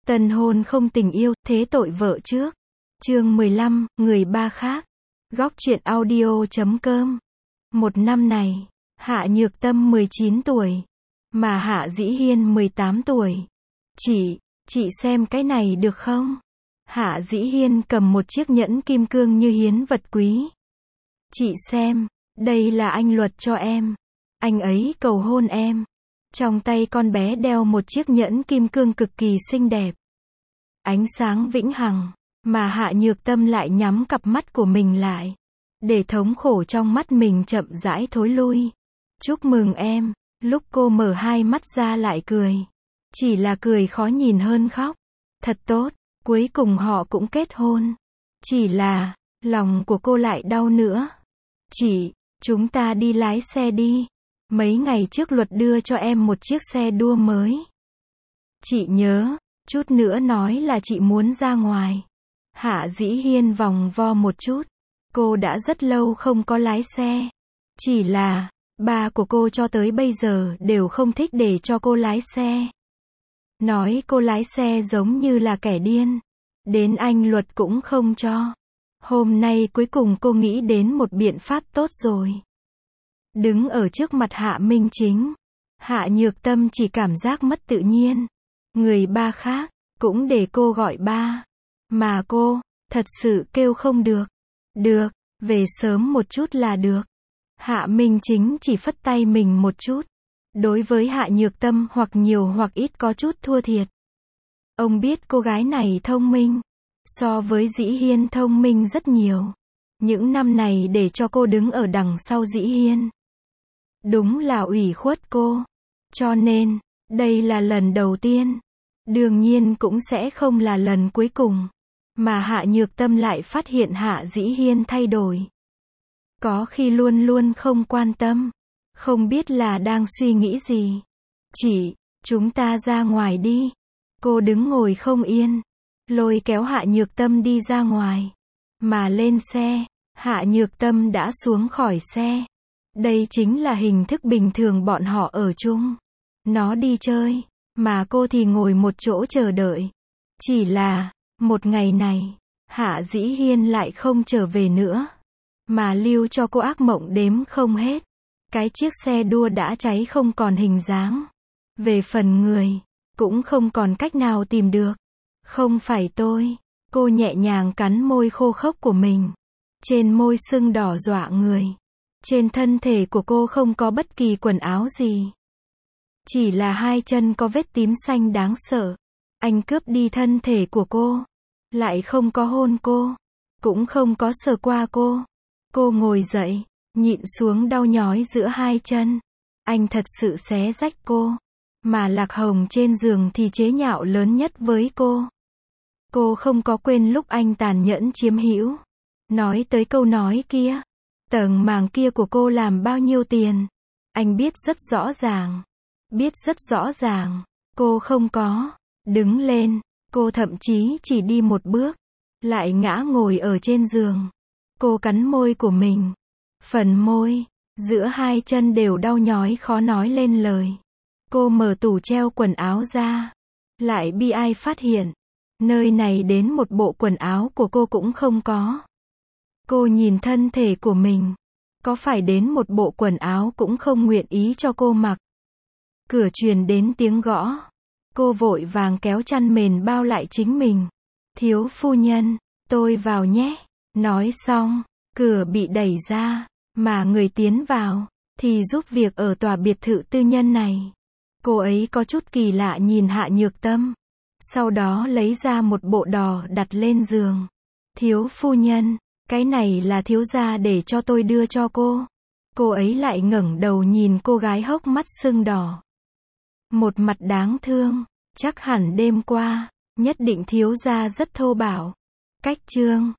Tân hôn không tình yêu, thế tội vợ trước. Chương 15, người ba khác. Góc truyện audio.com. Một năm này, Hạ Nhược Tâm 19 tuổi, mà Hạ Dĩ Hiên 18 tuổi. Chị xem cái này được không? Hạ Dĩ Hiên cầm một chiếc nhẫn kim cương như hiến vật quý. Chị xem, đây là anh Luật cho em. Anh ấy cầu hôn em. Trong tay con bé đeo một chiếc nhẫn kim cương cực kỳ xinh đẹp. Ánh sáng vĩnh hằng, mà Hạ Nhược Tâm lại nhắm cặp mắt của mình lại, để thống khổ trong mắt mình chậm rãi thối lui. Chúc mừng em, lúc cô mở hai mắt ra lại cười. Chỉ là cười khó nhìn hơn khóc. Thật tốt, cuối cùng họ cũng kết hôn. Chỉ là, lòng của cô lại đau nữa. Chúng ta đi lái xe đi. Mấy ngày trước Luật đưa cho em một chiếc xe đua mới. Chị nhớ, chút nữa nói là chị muốn ra ngoài. Hạ Dĩ Hiên vòng vo một chút. Cô đã rất lâu không có lái xe. Chỉ là, ba của cô cho tới bây giờ đều không thích để cho cô lái xe. Nói cô lái xe giống như là kẻ điên. Đến anh Luật cũng không cho. Hôm nay cuối cùng cô nghĩ đến một biện pháp tốt rồi. Đứng ở trước mặt Hạ Minh Chính, Hạ Nhược Tâm chỉ cảm giác mất tự nhiên. Người ba khác, cũng để cô gọi ba. Mà cô, thật sự kêu không được. Được, về sớm một chút là được. Hạ Minh Chính chỉ phất tay mình một chút. Đối với Hạ Nhược Tâm hoặc nhiều hoặc ít có chút thua thiệt. Ông biết cô gái này thông minh. So với Dĩ Hiên thông minh rất nhiều. Những năm này để cho cô đứng ở đằng sau Dĩ Hiên. Đúng là ủy khuất cô. Cho nên, đây là lần đầu tiên. Đương nhiên cũng sẽ không là lần cuối cùng. Mà Hạ Nhược Tâm lại phát hiện Hạ Dĩ Hiên thay đổi. Có khi luôn luôn không quan tâm. Không biết là đang suy nghĩ gì. Chúng ta ra ngoài đi. Cô đứng ngồi không yên. Lôi kéo Hạ Nhược Tâm đi ra ngoài. Mà lên xe, Hạ Nhược Tâm đã xuống khỏi xe. Đây chính là hình thức bình thường bọn họ ở chung. Nó đi chơi, mà cô thì ngồi một chỗ chờ đợi. Chỉ là, một ngày này, Hạ Dĩ Hiên lại không trở về nữa. Mà lưu cho cô ác mộng đếm không hết. Cái chiếc xe đua đã cháy không còn hình dáng. Về phần người, cũng không còn cách nào tìm được. Không phải tôi. Cô nhẹ nhàng cắn môi khô khốc của mình. Trên môi sưng đỏ dọa người. Trên thân thể của cô không có bất kỳ quần áo gì. Chỉ là hai chân có vết tím xanh đáng sợ. Anh cướp đi thân thể của cô. Lại không có hôn cô. Cũng không có sờ qua cô. Cô ngồi dậy, nhịn xuống đau nhói giữa hai chân. Anh thật sự xé rách cô. Mà Lạc Hồng trên giường thì chế nhạo lớn nhất với cô. Cô không có quên lúc anh tàn nhẫn chiếm hữu. Nói tới câu nói kia. Tầng màng kia của cô làm bao nhiêu tiền. Anh biết rất rõ ràng. Biết rất rõ ràng. Cô không có. Đứng lên. Cô thậm chí chỉ đi một bước. Lại ngã ngồi ở trên giường. Cô cắn môi của mình. Phần môi, giữa hai chân đều đau nhói khó nói lên lời. Cô mở tủ treo quần áo ra. Lại bi ai phát hiện. Nơi này đến một bộ quần áo của cô cũng không có. Cô nhìn thân thể của mình. Có phải đến một bộ quần áo cũng không nguyện ý cho cô mặc. Cửa truyền đến tiếng gõ. Cô vội vàng kéo chăn mền bao lại chính mình. Thiếu phu nhân, tôi vào nhé. Nói xong, cửa bị đẩy ra. Mà người tiến vào, thì giúp việc ở tòa biệt thự tư nhân này. Cô ấy có chút kỳ lạ nhìn Hạ Nhược Tâm. Sau đó lấy ra một bộ đò đặt lên giường. Thiếu phu nhân, cái này là thiếu gia để cho tôi đưa cho cô. Cô ấy lại ngẩng đầu nhìn cô gái hốc mắt sưng đỏ. Một mặt đáng thương, chắc hẳn đêm qua, nhất định thiếu gia rất thô bạo. Cách chương